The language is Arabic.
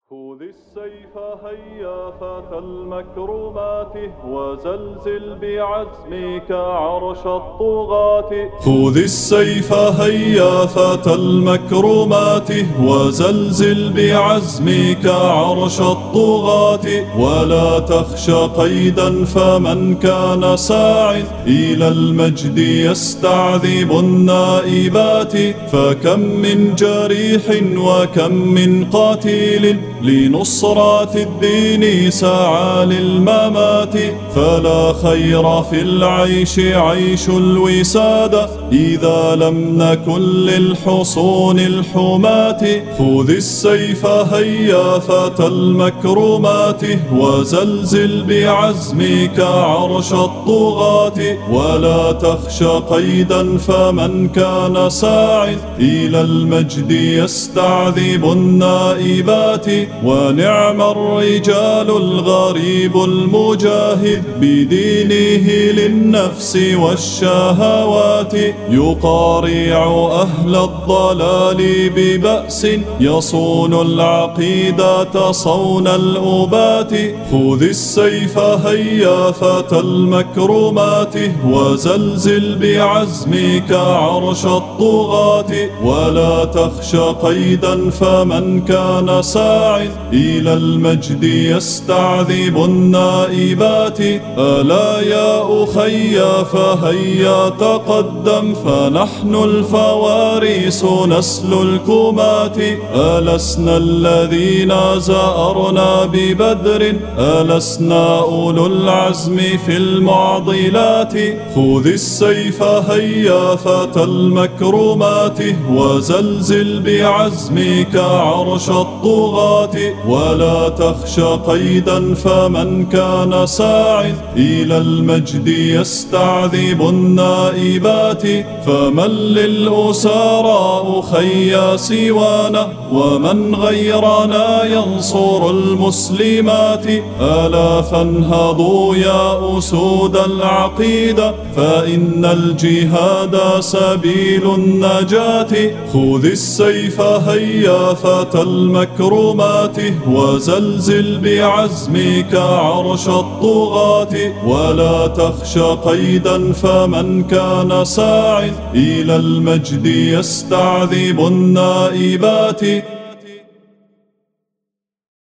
خذ السيف هيا فتى المكرمات وزلزل بعزمك عرش الطغاة. خذ السيف هيا فتى المكرمات وزلزل بعزمك عرش الطغاة. ولا تخش قيدا فمن كان ساع إلى المجد يستعذب النائبات. فكم من جريح وكم من قاتل لنصرة الدين سعى للممات. فلا خير في العيش عيش الوسادة إذا لم نكن للحصون الحماة. خذ السيف هيا فتى المكرمات وزلزل بعزمك عرش الطغاة. ولا تخش قيدا فمن كان ساع إلى المجد يستعذب النائبات. ونعم الرجال الغريب المجاهد بدينه للنفس والشهوات. يقارع أهل الضلال ببأس يصون العقيدة صون الأبات. خذ السيف هيا فتى المكرمات وزلزل بعزمك عرش الطغاة. ولا تخش قيدا فمن كان ساع إلى المجد يستعذب النائبات. ألا يا أخي فهيا تقدم فنحن الفواريس نسل الكمات. ألسنا الذين زأرنا ببدر ألسنا أولو العزم في المعضلات. خذ السيف هيا فتى المكرمات وزلزل بعزمك عرش الطغاة. ولا تخش قيدا فمن كان ساع إلى المجد يستعذب النائبات. فمن للأسارى أخيا سوانا ومن غيرنا ينصر المسلمات. ألا فانهضوا يا أسود العقيدة فإن الجهاد سبيل النجاة. خذ السيف هيا فتى المكرمات وزلزل بعزمك عرش الطغاة. ولا تخش قيدا فمن كان ساع إلى المجد يستعذب النائبات.